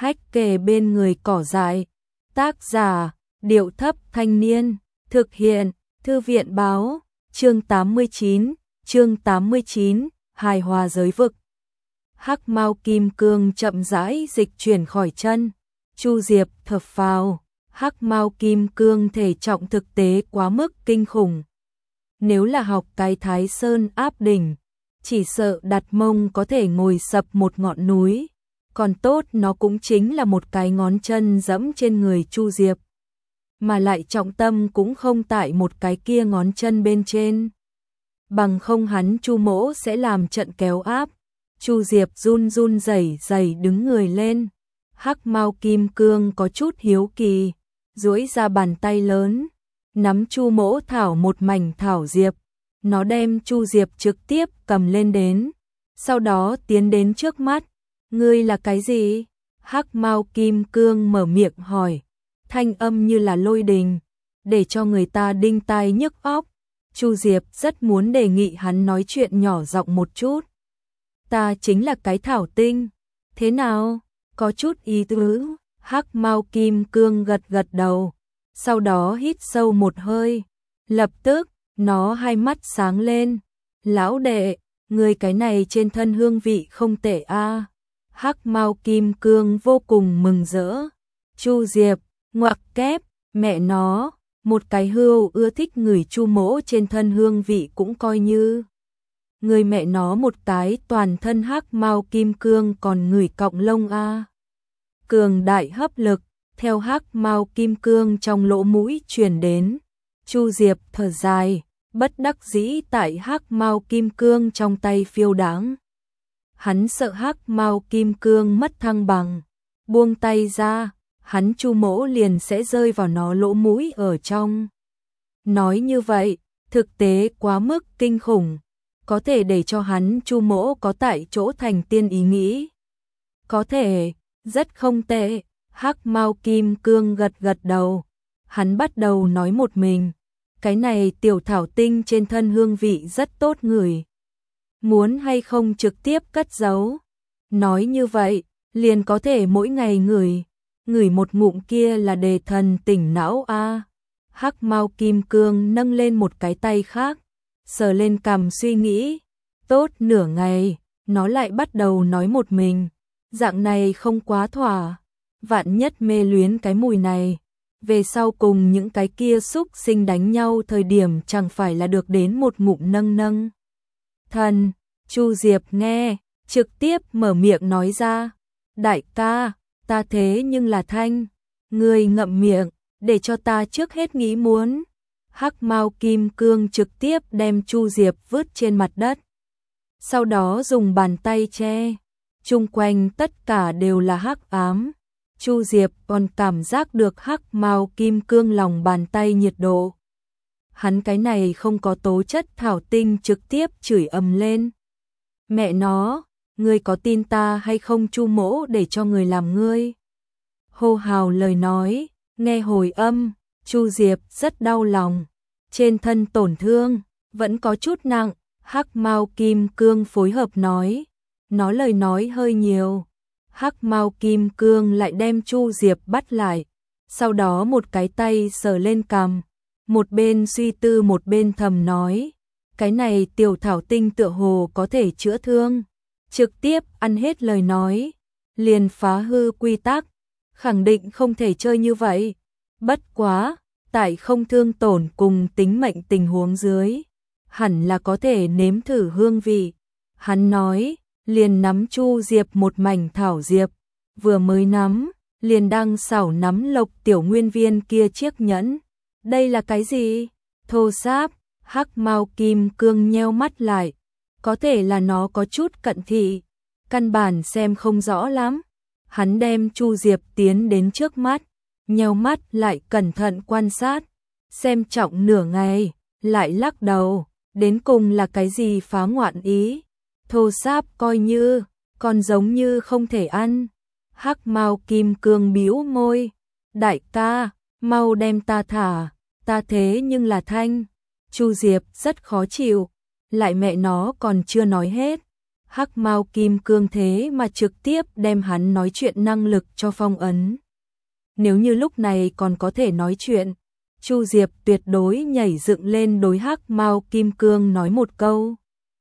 Hách kề bên người cỏ dại. Tác giả, Điệu thấp thanh niên. Thực hiện, Thư viện báo. Chương 89, hài hòa giới vực. Hắc Mao Kim Cương chậm rãi dịch chuyển khỏi chân. Chu Diệp thở phào, Hắc Mao Kim Cương thể trọng thực tế quá mức kinh khủng. Nếu là học cái Thái Sơn áp đỉnh, chỉ sợ đặt mông có thể ngồi sập một ngọn núi. Còn tốt nó cũng chính là một cái ngón chân dẫm trên người Chu Diệp. Mà lại trọng tâm cũng không tại một cái kia ngón chân bên trên. Bằng không hắn Chu Mỗ sẽ làm trận kéo áp. Chu Diệp run run rẩy rẩy đứng người lên. Hắc Mao Kim Cương có chút hiếu kỳ, duỗi ra bàn tay lớn, nắm Chu Mỗ thảo một mảnh thảo diệp. Nó đem Chu Diệp trực tiếp cầm lên đến, sau đó tiến đến trước mắt. Ngươi là cái gì? Hắc Mao Kim Cương mở miệng hỏi, thanh âm như là lôi đình, để cho người ta đinh tai nhức óc. Chu Diệp rất muốn đề nghị hắn nói chuyện nhỏ giọng một chút. Ta chính là cái thảo tinh. Thế nào? Có chút ý tứ. Hắc Mao Kim Cương gật gật đầu, sau đó hít sâu một hơi. Lập tức, nó hai mắt sáng lên. Lão đệ, người cái này trên thân hương vị không tệ a. Hắc Mao Kim Cương vô cùng mừng rỡ. Chu Diệp, ngoặc kép, mẹ nó, một cái hươu ưa thích ngửi Chu Mỗ trên thân hương vị cũng coi như. Người mẹ nó một cái toàn thân Hắc Mao Kim Cương còn ngửi cọng lông a. Cường đại hấp lực theo Hắc Mao Kim Cương trong lỗ mũi truyền đến. Chu Diệp thở dài, bất đắc dĩ tại Hắc Mao Kim Cương trong tay phiêu đãng. Hắn sợ Hắc Mao Kim Cương mất thăng bằng, buông tay ra, hắn Chu Mỗ liền sẽ rơi vào nó lỗ mũi ở trong. Nói như vậy, thực tế quá mức kinh khủng, có thể để cho hắn Chu Mỗ có tại chỗ thành tiên ý nghĩ. Có thể, rất không tệ. Hắc Mao Kim Cương gật gật đầu. Hắn bắt đầu nói một mình, cái này tiểu thảo tinh trên thân hương vị rất tốt ngửi. Muốn hay không trực tiếp cất giấu? Nói như vậy, liền có thể mỗi ngày ngửi một ngụm kia là đề thần tỉnh não a. Hắc Mao Kim Cương nâng lên một cái tay khác, sờ lên cằm suy nghĩ. Tốt nửa ngày, nó lại bắt đầu nói một mình. Dạng này không quá thỏa, vạn nhất mê luyến cái mùi này, về sau cùng những cái kia xúc sinh đánh nhau thời điểm chẳng phải là được đến một ngụm nâng nâng. Thần, Chu Diệp nghe, trực tiếp mở miệng nói ra, đại ca, ta thế nhưng là thanh, ngươi ngậm miệng, để cho ta trước hết nghĩ muốn. Hắc Mao Kim Cương trực tiếp đem Chu Diệp vứt trên mặt đất, sau đó dùng bàn tay che. Chung quanh tất cả đều là hắc ám. Chu Diệp còn cảm giác được Hắc Mao Kim Cương lòng bàn tay nhiệt độ. Hắn cái này không có tố chất thảo tinh trực tiếp chửi ầm lên. Mẹ nó, ngươi có tin ta hay không Chu Mỗ để cho người làm ngươi? Hô hào lời nói, nghe hồi âm, Chu Diệp rất đau lòng. Trên thân tổn thương, vẫn có chút nặng. Hắc Mao Kim Cương phối hợp nói. Nó lời nói hơi nhiều. Hắc Mao Kim Cương lại đem Chu Diệp bắt lại, sau đó một cái tay sờ lên cằm, một bên suy tư một bên thầm nói, cái này tiểu thảo tinh tựa hồ có thể chữa thương. Trực tiếp ăn hết lời nói, liền phá hư quy tắc, khẳng định không thể chơi như vậy. Bất quá, tại không thương tổn cùng tính mệnh tình huống dưới, hẳn là có thể nếm thử hương vị. Hắn nói, liền nắm Chu Diệp một mảnh thảo diệp, vừa mới nắm, liền đang xảo nắm Lộc tiểu nguyên viên kia chiếc nhẫn. Đây là cái gì? Thô sáp. Hắc Mao Kim Cương nheo mắt lại, có thể là nó có chút cận thị, căn bản xem không rõ lắm. Hắn đem Chu Diệp tiến đến trước mắt, nheo mắt lại cẩn thận quan sát, xem trọng nửa ngày, lại lắc đầu, đến cùng là cái gì phá ngoạn ý. Thô sáp coi như, còn giống như không thể ăn. Hắc Mao Kim Cương bĩu môi, đại ca, mau đem ta thả, ta thế nhưng là thanh. Chu Diệp rất khó chịu, lại mẹ nó còn chưa nói hết. Hắc Mao Kim Cương thế mà trực tiếp đem hắn nói chuyện năng lực cho phong ấn. Nếu như lúc này còn có thể nói chuyện, Chu Diệp tuyệt đối nhảy dựng lên đối Hắc Mao Kim Cương nói một câu.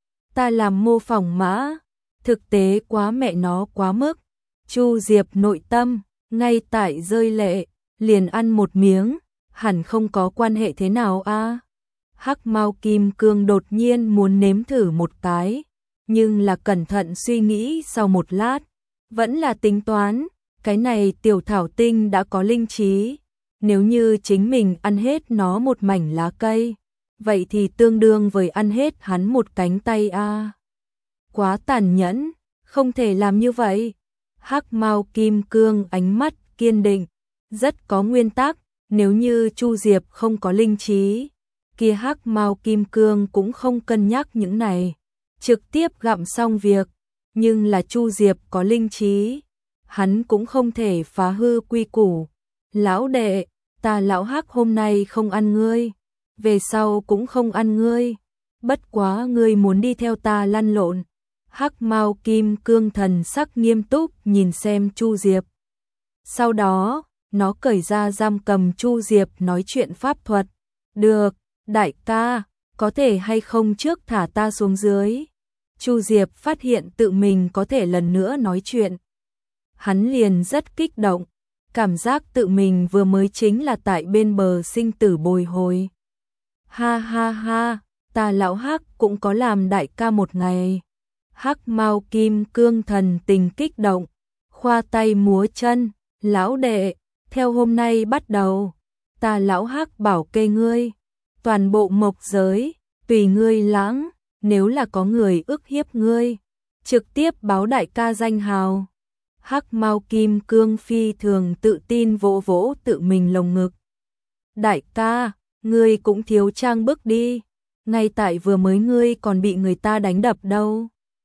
Ta làm mô phỏng mã, thực tế quá mẹ nó quá mức. Chu Diệp nội tâm, ngay tại rơi lệ, liền ăn một miếng, hẳn không có quan hệ thế nào a. Hắc Mao Kim Cương đột nhiên muốn nếm thử một cái, nhưng là cẩn thận suy nghĩ sau một lát, vẫn là tính toán, cái này tiểu thảo tinh đã có linh trí, nếu như chính mình ăn hết nó một mảnh lá cây, vậy thì tương đương với ăn hết hắn một cánh tay a. Quá tàn nhẫn, không thể làm như vậy. Hắc Mao Kim Cương ánh mắt kiên định, rất có nguyên tắc, nếu như Chu Diệp không có linh trí, kia Hắc Mao Kim Cương cũng không cân nhắc những này, trực tiếp gặm xong việc, nhưng là Chu Diệp có linh trí, hắn cũng không thể phá hư quy củ. Lão đệ, ta lão Hắc hôm nay không ăn ngươi, về sau cũng không ăn ngươi, bất quá ngươi muốn đi theo ta lăn lộn. Hắc Mao Kim Cương thần sắc nghiêm túc nhìn xem Chu Diệp. Sau đó, nó cởi ra giam cầm Chu Diệp nói chuyện pháp thuật. Được, đại ca, có thể hay không trước thả ta xuống dưới. Chu Diệp phát hiện tự mình có thể lần nữa nói chuyện. Hắn liền rất kích động, cảm giác tự mình vừa mới chính là tại bên bờ sinh tử bồi hồi. Ha ha ha, ta lão Hắc cũng có làm đại ca một ngày. Hắc Mao Kim Cương thần tình kích động, khoa tay múa chân, lão đệ, theo hôm nay bắt đầu, ta lão Hắc bảo kê ngươi, toàn bộ mộc giới, tùy ngươi lãng, nếu là có người ức hiếp ngươi, trực tiếp báo đại ca danh hào. Hắc Mao Kim Cương phi thường tự tin vỗ vỗ tự mình lồng ngực. Đại ca, ngươi cũng thiếu trang bức đi, ngay tại vừa mới ngươi còn bị người ta đánh đập đâu.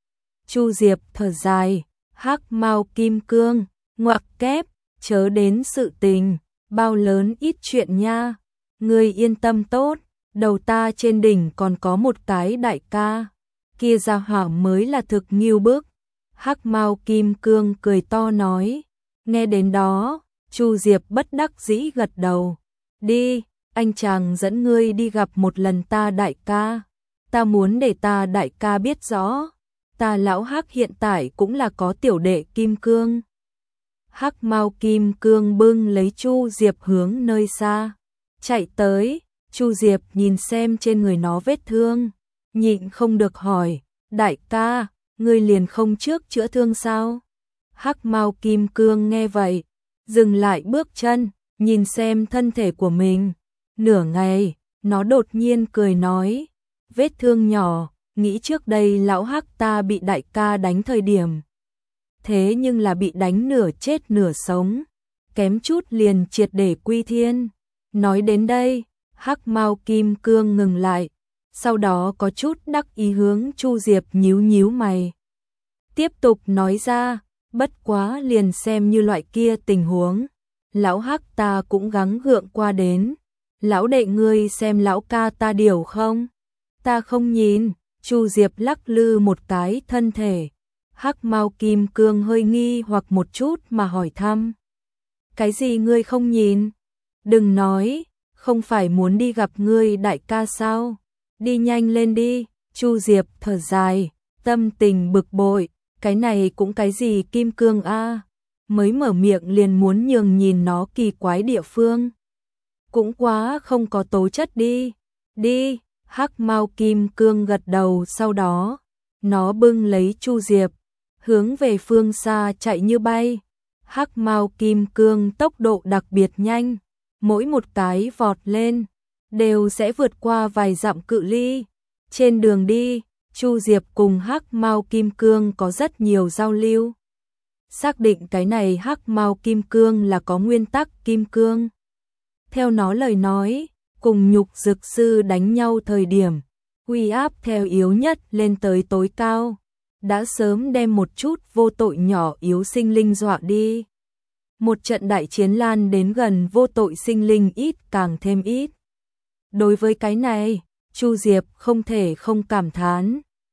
Chu Diệp thở dài, Hắc Mao Kim Cương, ngoặc kép, chớ đến sự tình, bao lớn ít chuyện nha, ngươi yên tâm tốt, đầu ta trên đỉnh còn có một cái đại ca, kia gia hỏa mới là thực nghiêu bức. Hắc Mao Kim Cương cười to nói, nghe đến đó, Chu Diệp bất đắc dĩ gật đầu, đi, anh chàng dẫn ngươi đi gặp một lần ta đại ca, ta muốn để ta đại ca biết rõ. Ta lão Hắc hiện tại cũng là có tiểu đệ Kim Cương. Hắc Mao Kim Cương bưng lấy Chu Diệp hướng nơi xa, chạy tới, Chu Diệp nhìn xem trên người nó vết thương, nhịn không được hỏi, đại ca, ngươi liền không trước chữa thương sao? Hắc Mao Kim Cương nghe vậy, dừng lại bước chân, nhìn xem thân thể của mình, nửa ngày, nó đột nhiên cười nói, vết thương nhỏ, nghĩ trước đây lão Hắc ta bị đại ca đánh thời điểm. Thế nhưng là bị đánh nửa chết nửa sống, kém chút liền triệt để quy thiên. Nói đến đây, Hắc Mao Kim Cương ngừng lại, sau đó có chút đắc ý hướng Chu Diệp nhíu nhíu mày. Tiếp tục nói ra, bất quá liền xem như loại kia tình huống, lão Hắc ta cũng gắng gượng qua đến. Lão đệ ngươi xem lão ca ta điều không? Ta không nhìn. Chu Diệp lắc lư một cái thân thể. Hắc Mao Kim Cương hơi nghi hoặc một chút mà hỏi thăm. Cái gì ngươi không nhìn? Đừng nói, không phải muốn đi gặp ngươi đại ca sao? Đi nhanh lên đi. Chu Diệp thở dài, tâm tình bực bội, cái này cũng cái gì Kim Cương a? Mới mở miệng liền muốn nhường nhìn nó kỳ quái địa phương. Cũng quá không có tố chất đi. Đi. Hắc Mao Kim Cương gật đầu, sau đó nó bưng lấy Chu Diệp, hướng về phương xa chạy như bay. Hắc Mao Kim Cương tốc độ đặc biệt nhanh, mỗi một cái vọt lên đều sẽ vượt qua vài dặm cự ly. Trên đường đi, Chu Diệp cùng Hắc Mao Kim Cương có rất nhiều giao lưu. Xác định cái này Hắc Mao Kim Cương là có nguyên tắc Kim Cương. Theo nó lời nói, cùng Nhục Dực Sư đánh nhau thời điểm, uy áp theo yếu nhất lên tới tối cao, đã sớm đem một chút vô tội nhỏ yếu sinh linh dọa đi. Một trận đại chiến lan đến gần, vô tội sinh linh ít càng thêm ít. Đối với cái này, Chu Diệp không thể không cảm thán,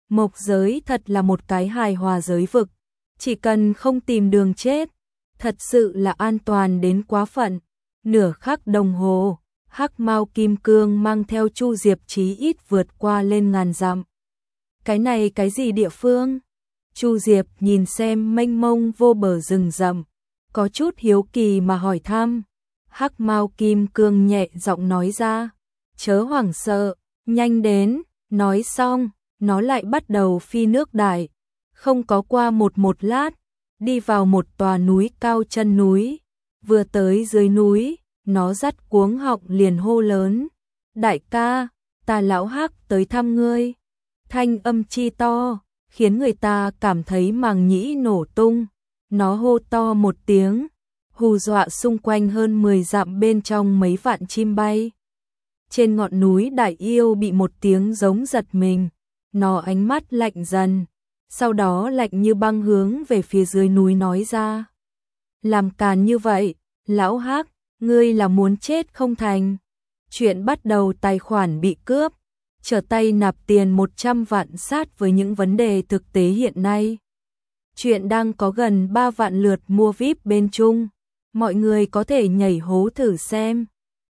Mộc giới thật là một cái hài hòa giới vực, chỉ cần không tìm đường chết, thật sự là an toàn đến quá phận. Nửa khắc đồng hồ, Hắc Mao Kim Cương mang theo Chu Diệp chí ít vượt qua lên ngàn dặm. Cái này cái gì địa phương? Chu Diệp nhìn xem mênh mông vô bờ rừng rậm, có chút hiếu kỳ mà hỏi thăm. Hắc Mao Kim Cương nhẹ giọng nói ra, chớ hoảng sợ, nhanh đến. Nói xong, nó lại bắt đầu phi nước đại, không có qua một lát, đi vào một tòa núi cao chân núi. Vừa tới dưới núi, nó dắt cuống họng liền hô lớn, đại ca, ta lão Hắc tới thăm ngươi. Thanh âm chi to, khiến người ta cảm thấy màng nhĩ nổ tung. Nó hô to một tiếng, hù dọa xung quanh hơn 10 dặm bên trong mấy vạn chim bay. Trên ngọn núi đại yêu bị một tiếng giống giật mình, nó ánh mắt lạnh dần, sau đó lạnh như băng hướng về phía dưới núi nói ra. Làm càn như vậy, lão Hắc, ngươi là muốn chết không thành? Chuyện bắt đầu tài khoản bị cướp, trở tay nạp tiền 100 vạn sát với những vấn đề thực tế hiện nay. Chuyện đang có gần 3 vạn lượt mua VIP bên Trung, mọi người có thể nhảy hố thử xem.